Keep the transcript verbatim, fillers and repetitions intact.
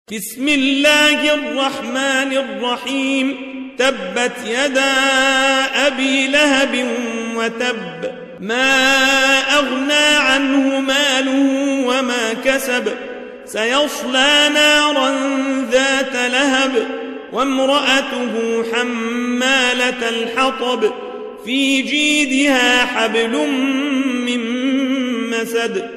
بسم الله الرحمن الرحيم. تبت يدا أبي لهب وتب، ما أغنى عنه ماله وما كسب، سيصلى نارا ذات لهب وامرأته حمالة الحطب، في جيدها حبل من مسد.